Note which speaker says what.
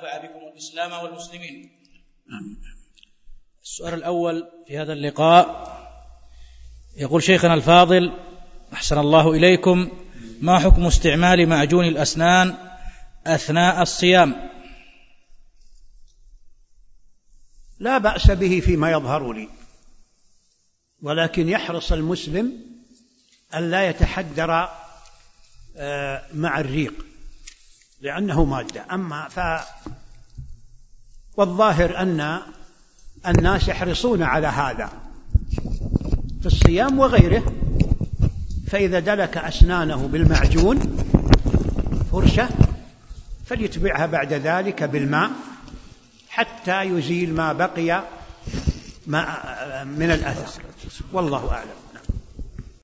Speaker 1: ونفع بكم الإسلام والمسلمين. السؤال الأول في هذا اللقاء يقول شيخنا الفاضل أحسن الله إليكم: ما حكم استعمال معجون الأسنان أثناء الصيام؟
Speaker 2: لا بأس به فيما يظهر لي، ولكن يحرص المسلم أن لا يتحدر مع الريق لأنه مادة. والظاهر أن الناس يحرصون على هذا في الصيام وغيره، فإذا دلك أسنانه بالمعجون فرشة فليتبعها بعد ذلك بالماء حتى يزيل ما بقي من الأثر، والله أعلم.